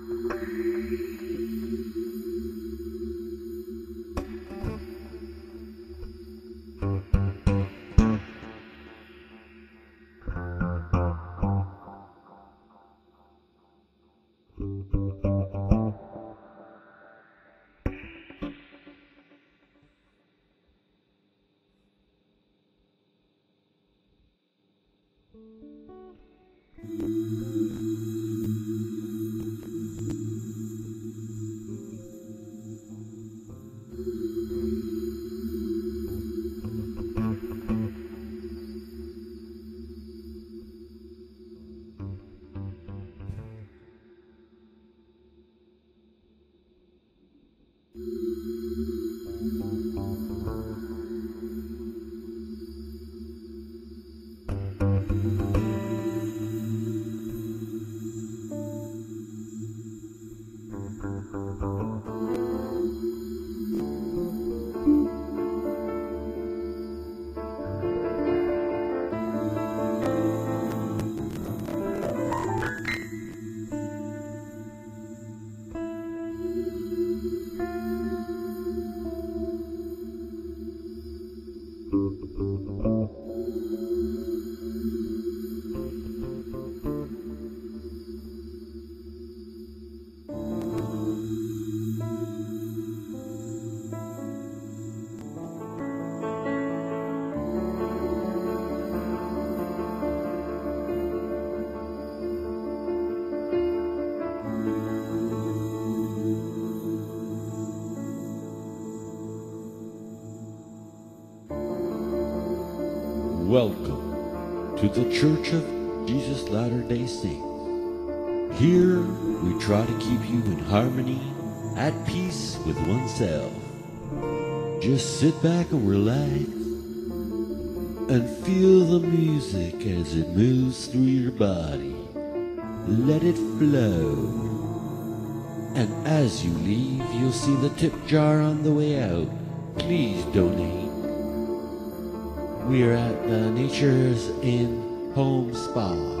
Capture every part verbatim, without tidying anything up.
Welcome to the Church of Jesus Latter-day Saints. Here we try to keep you in harmony, at peace with oneself. Just sit back and relax and feel the music as it moves through your body. Let it flow. And as you leave, you'll see the tip jar on the way out. Please donate. We are at the Nature's Inn Home Spa.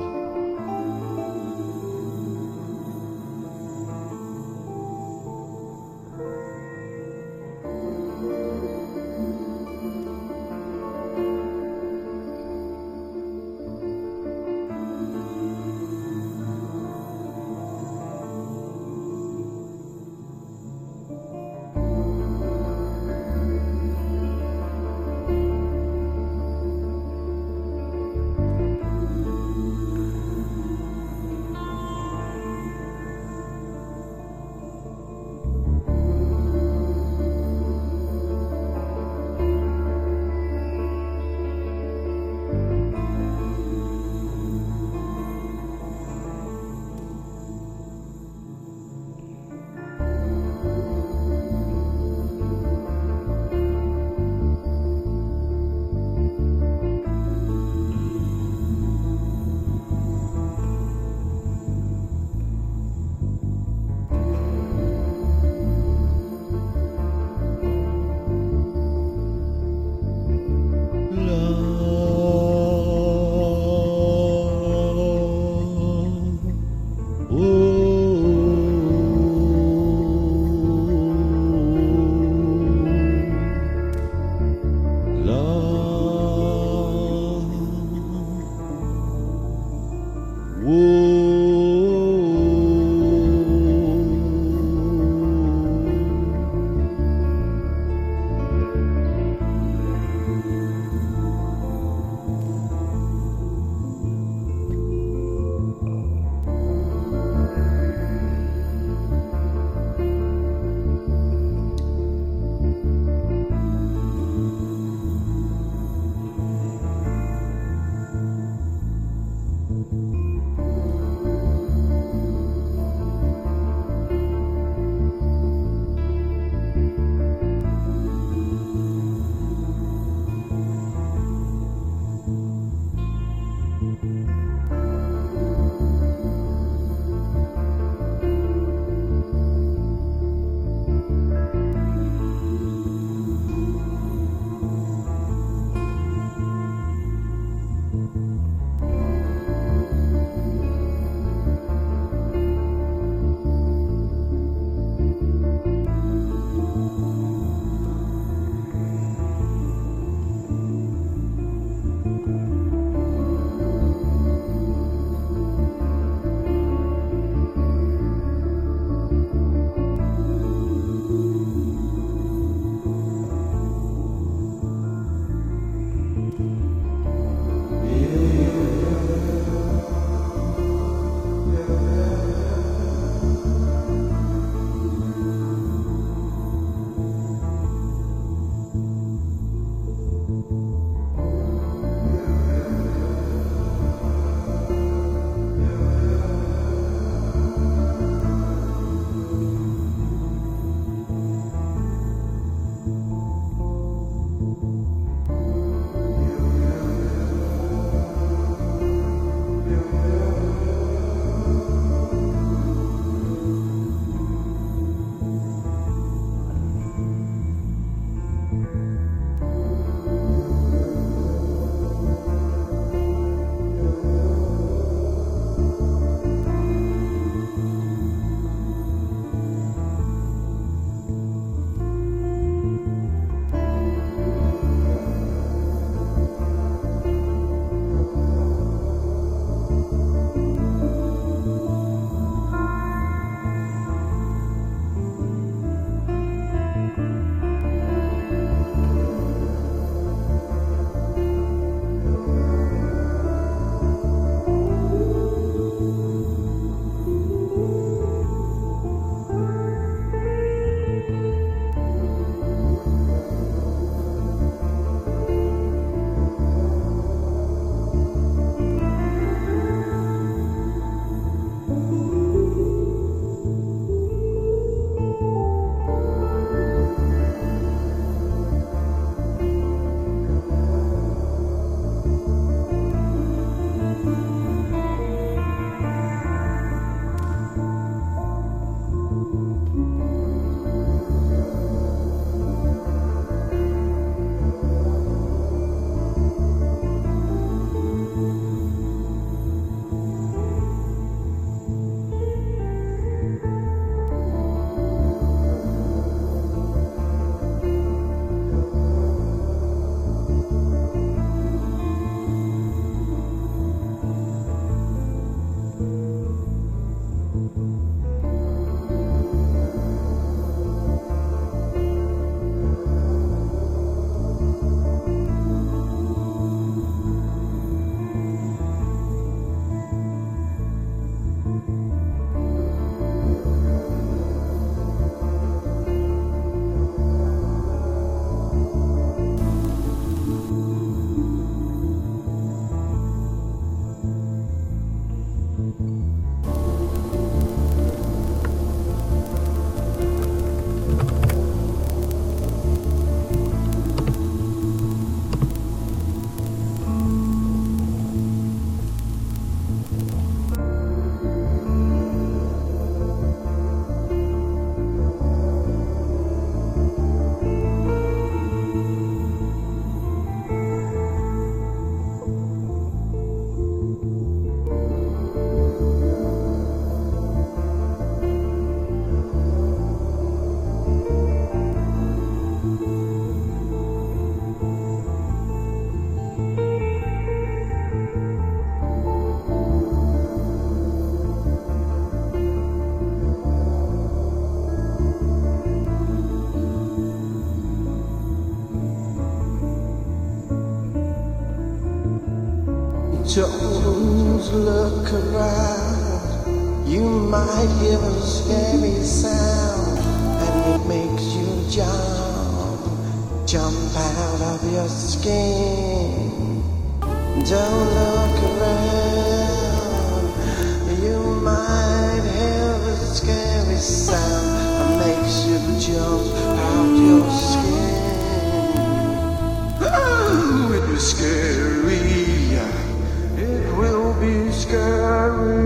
Don't look around, you might hear a scary sound, and it makes you jump, jump out of your skin. Don't look around, you might hear a scary sound that makes you jump out your skin. Oh, it was scary. It will be scary,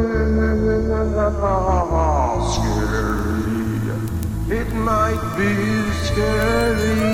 scary. It might be scary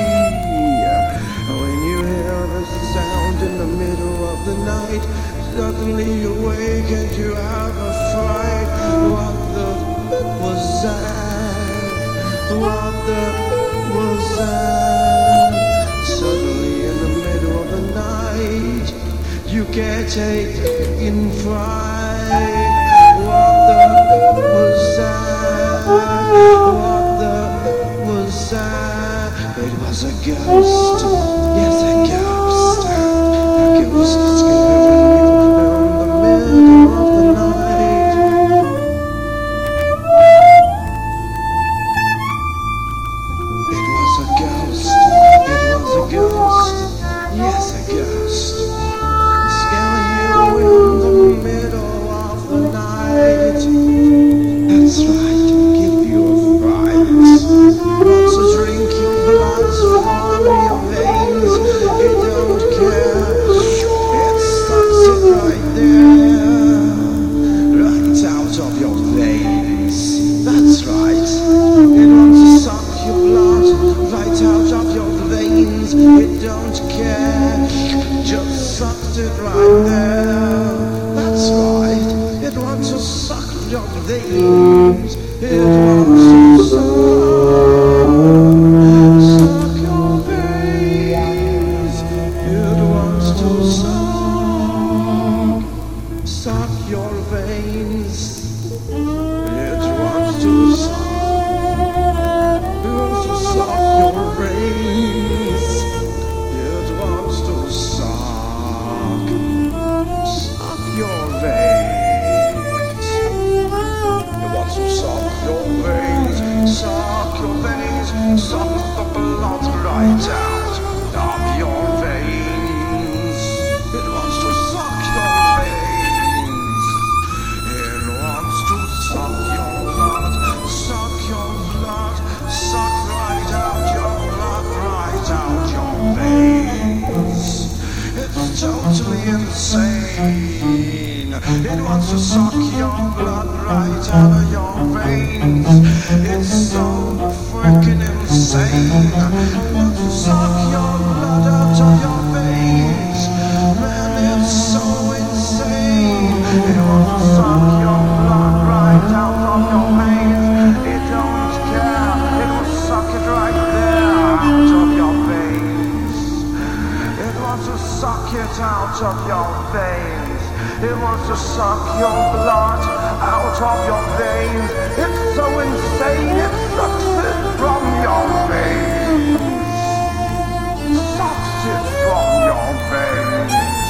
when you hear a sound in the middle of the night. Suddenly you wake and you have a fright. What the fuck was that? What the fuck was that? Suddenly in the middle of the night you get a in fright. What the was that? What the was that? It was a ghost. Yes, a ghost. A ghost scaring you in the middle of the night. It was a ghost. It was a ghost. Yes, a ghost. In the middle of the night. That's right, give you a fright. Wants to drink your blood from your veins. It don't care. It sucks it right there, right out of your veins. That's right. It wants to suck your blood right out of your veins. It don't care. Just sucked it right there. That's right. It wants to suck your veins. It wants to suck, suck your veins. It wants to suck, suck your veins. It wants to suck, it wants to suck your veins. It wants to suck, suck your veins. It wants to suck your veins, suck your veins, suck the blood right out of your veins. It wants to suck your veins. It wants to suck your blood, suck your blood, suck right out your blood, right out your veins. It's totally insane. It wants to suck your blood right out of your veins. It's so freaking insane. It wants to suck your blood out of your veins. Man, it's so insane. It wants to suck your blood right out of your veins. It don't care. It will suck it right there out of your veins. It wants to suck it out of your veins. It wants to suck your blood out of your veins. It's so insane, it sucks it from your veins. Sucks it from your veins.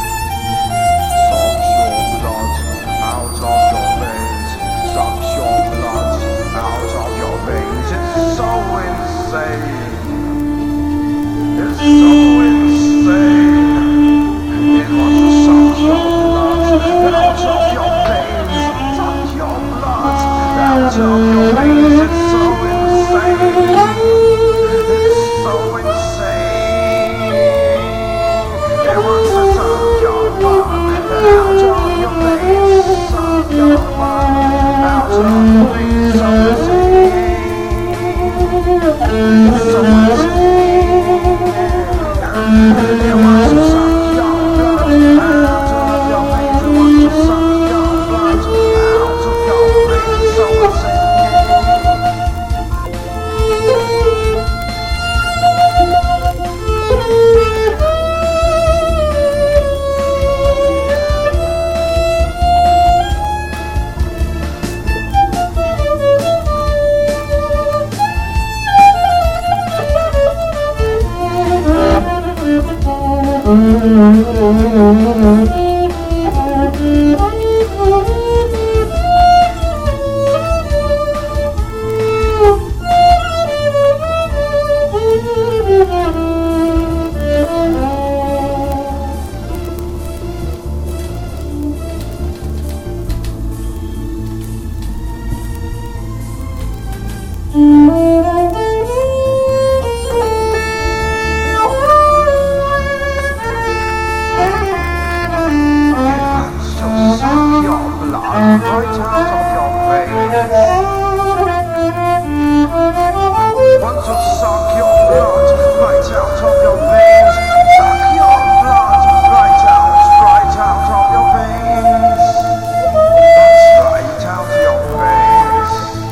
Sucks your blood out of your veins. Sucks your blood out of your veins. It's so insane. It's so insane. It wants to suck your blood out of your veins. Suck your blood out of your veins. It's so insane. It's so insane. It wants to suck your blood out of your veins. Suck your blood out of your veins. So insane. It's so insane. It wants to suck your blood out of your veins. It wants to suck your blood out of your veins. So insane. Mm-hmm. veins. Want to suck your blood right out of your veins. Suck your blood right out, right out of your veins. That's right out of your veins.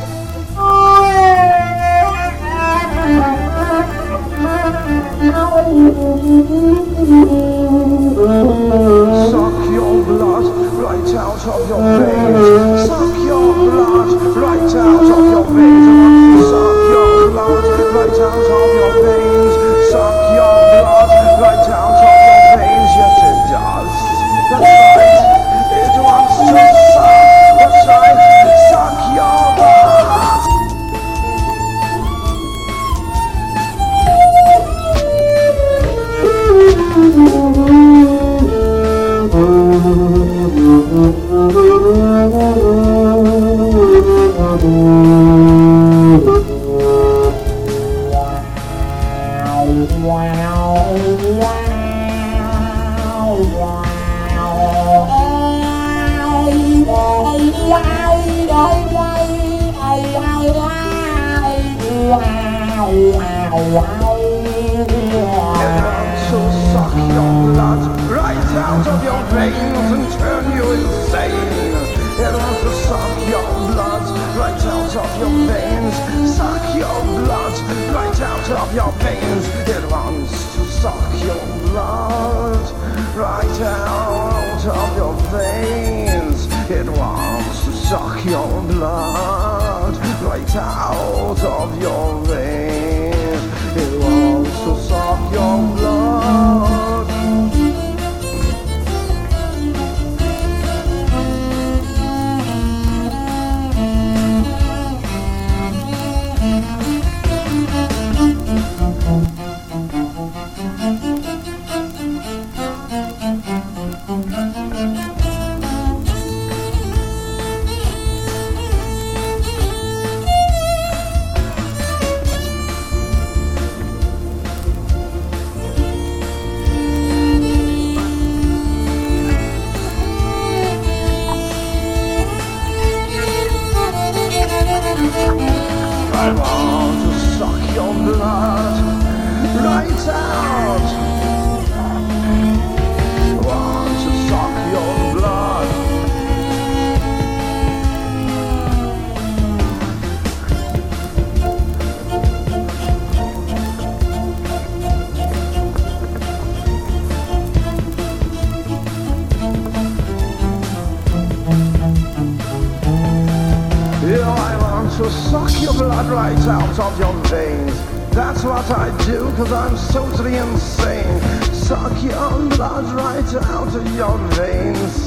Suck your blood right out of your veins. Suck your blood right out of your veins. Suck your blood right out of your veins. Suck your blood right out of your veins. Yes, it does. That's right. It wants to suck. That's right. Suck your blood. So suck your blood right out of your veins and turn you insane. It wants to suck your blood right out of your veins. Suck your blood right out of your veins. It wants to suck your blood right out of your veins. It wants to suck your blood right out of your veins. It wants to suck your blood. I want to suck your blood right out. I want to suck your blood. Yeah, I want to suck your blood right out of your veins. That's what I do, cause I'm totally insane. Suck your blood right out of your veins.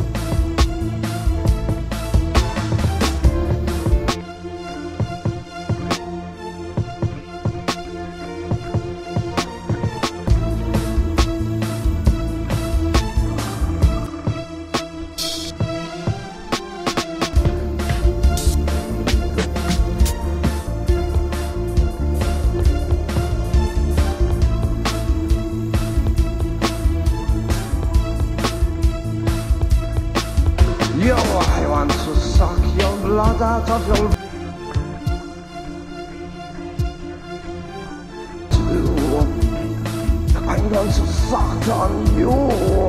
Yo, I want to suck your blood out of your too. I'm going to suck on you.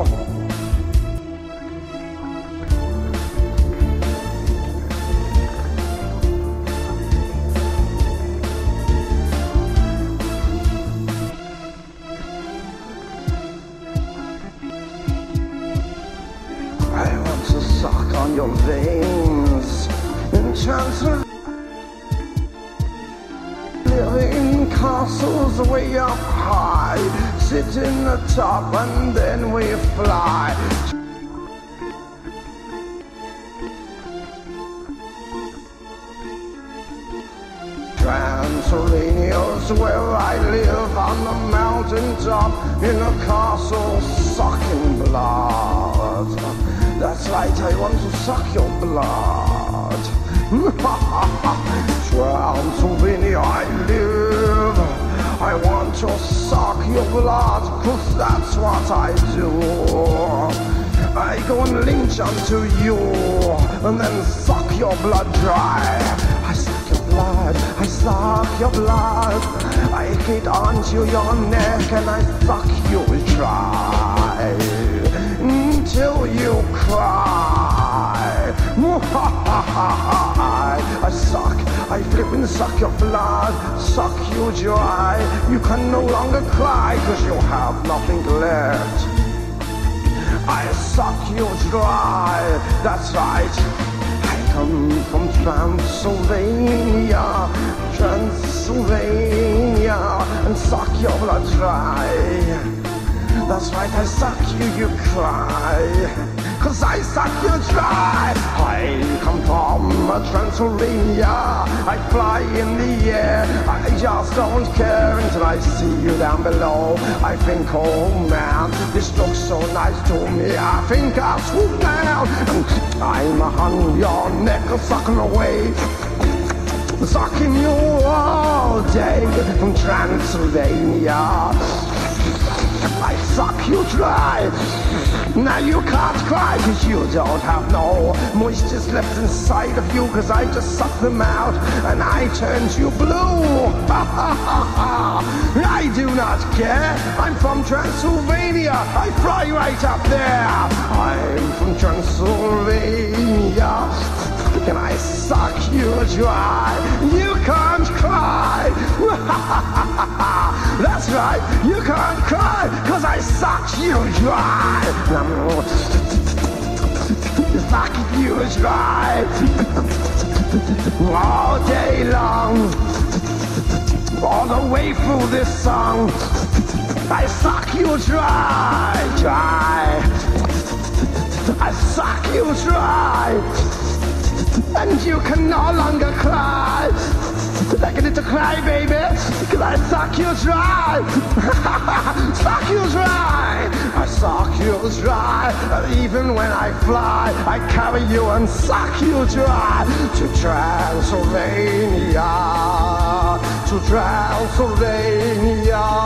I want to suck on your veins. Enchanted living in castles way up high. Sit in the top and then we fly. Transylvania's where I live, on the mountain top in a castle sucking blood. That's right, I want to suck your blood. Transylvania I live, I want to suck your blood, cause that's what I do. I go and lynch unto you, and then suck your blood dry. I suck your blood, I suck your blood. I get onto your neck and I suck you dry until you cry. I suck, I flippin' suck your blood, suck you dry. You can no longer cry cause you have nothing left. I suck you dry, that's right. I come from Transylvania, Transylvania, and suck your blood dry. That's right, I suck you, you cry, cause I suck you dry. I come from Transylvania, I fly in the air, I just don't care until I see you down below. I think, oh man, this looks so nice to me, I think I'll swoop down and I'm on your neck, sucking away, sucking you all day from Transylvania. I suck you dry. Now you can't cry cause you don't have no moisture left inside of you, cause I just sucked them out and I turned you blue. I do not care. I'm from Transylvania. I fly right up there. I'm from Transylvania. Can I suck you dry? You can't cry. That's right, you can't cry, cause I sucked you dry. Suck you dry all day long, all the way through this song. I suck you dry, dry. I suck you dry, and you can no longer cry. Like a little cry, baby, cause I suck you dry. Suck you dry. I suck you dry. Even when I fly, I carry you and suck you dry. To Transylvania, to Transylvania.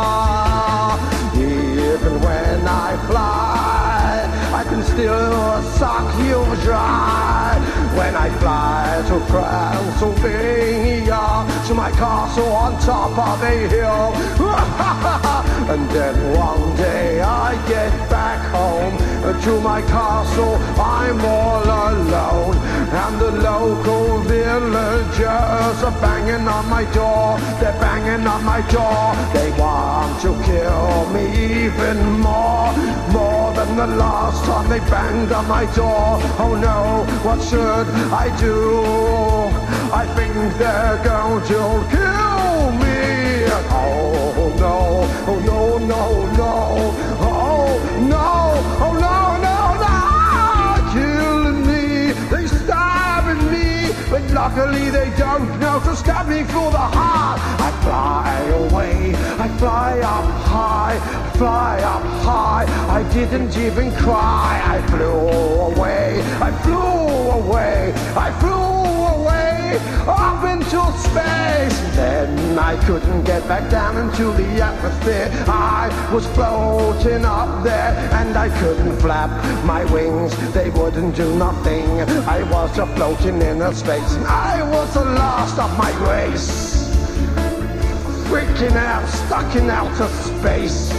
Even when I fly, I can still suck you dry. When I fly to Transylvania, to my castle on top of a hill. And then one day I get back home to my castle, I'm all alone. And the local villagers are banging on my door. They're banging on my door. They want to kill me even more, more than the last time they banged on my door. Oh no, what should I do? I think they're going to kill me. Oh no, oh no, no, no. Oh no, oh no, no, no. Killing me, they stabbing me, but luckily they don't know to stab me through the heart. I fly away, I fly up high, fly up high. I didn't even cry. I flew away, I flew away, I flew away up into space. Then I couldn't get back down into the atmosphere. I was floating up there and I couldn't flap my wings. They wouldn't do nothing. I was just floating in a space and I was the last of my race. Freaking out, stuck in outer space.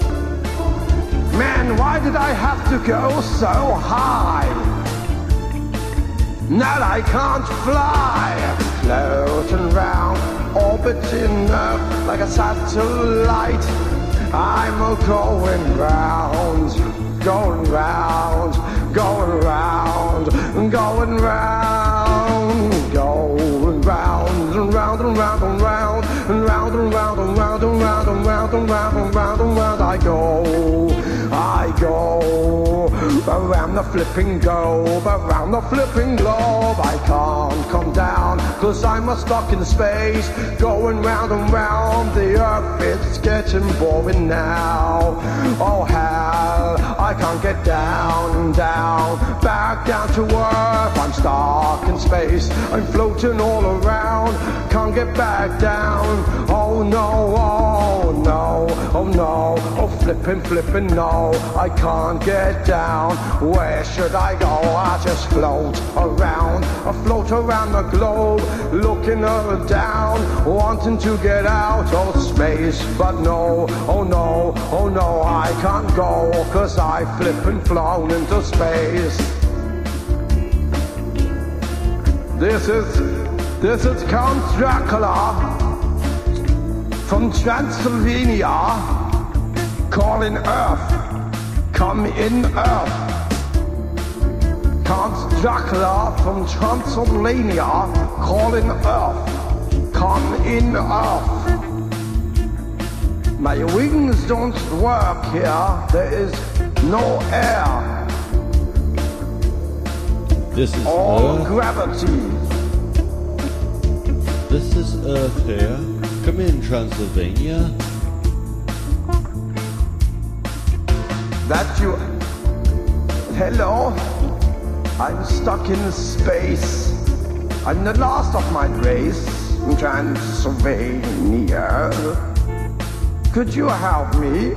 Man, why did I have to go so high? Now I can't fly, floating round, orbiting Earth like a satellite. I'm a going round, going round, going round, going round, going round and round and round and round and round and round and round and round and round and round and round and round I go, I go around the flipping globe, around the flipping globe. I can't come down cause I'm a stuck in space, going round and round the earth. It's getting boring now. Oh hell, I can't get down, down, back down to earth. I'm stuck in space. I'm floating all around, can't get back down. Oh no, oh no, oh no, oh flipping, flipping, no, I can't get down. Where should I go? I just float around, I float around the globe, looking her down, wanting to get out of space, but no, oh no, oh no, I can't go, cause I flip and flown into space. This is, this is Count Dracula from Transylvania, calling Earth, come in Earth. Count Dracula from Transylvania, calling Earth, come in Earth. My wings don't work here, there is no air. This is All Earth. gravity. This is Earth here. Come in, Transylvania. That you... Hello? I'm stuck in space. I'm the last of my race in Transylvania. Could you help me?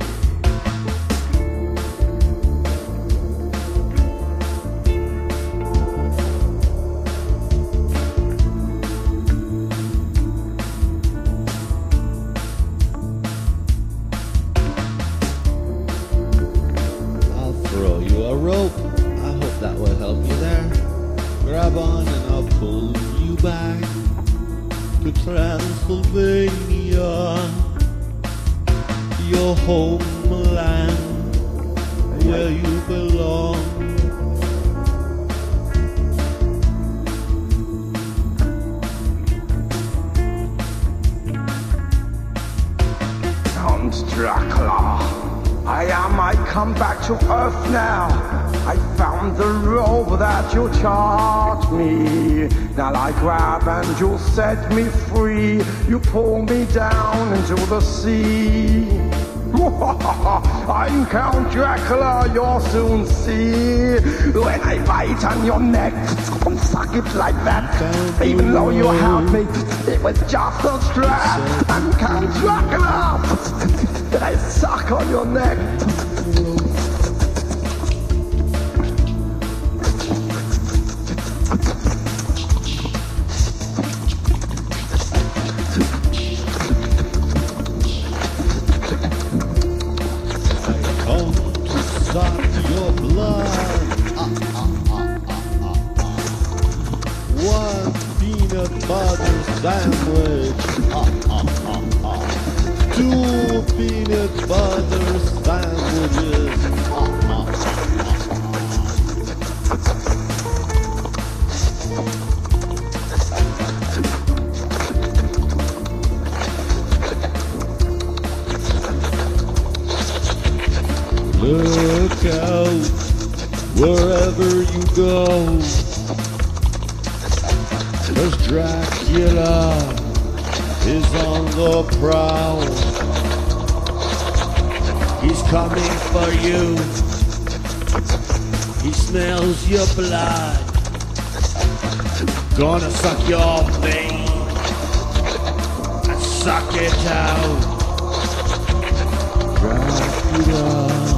I'll throw you a rope. I hope that will help you there. Grab on and I'll pull you back to Transylvania, your homeland, where you belong. Count Dracula, I am, I come back to Earth now. I found the rope that you taught me. Now I grab and you set me free. You pull me down into the sea. I'm Count Dracula, you'll soon see. When I bite on your neck, suck it like that. Even though you held me, it was just a strap. I'm Count Dracula, and I suck on your neck. Suck your blood. Ah, ah, ah, ah, ah, ah. One peanut butter sandwich. Ah, ah, ah, ah. Two peanut butter sandwiches. Ah, ah, ah, Look out, wherever you go, 'cause Dracula is on the prowl. He's coming for you. He smells your blood. Gonna suck your vein and suck it out. Dracula,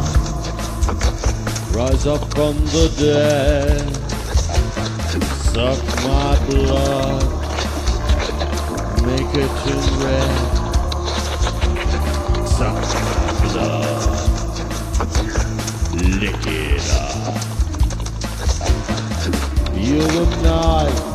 rise up from the dead, suck my blood, make it in red, suck my blood, lick it up. You and I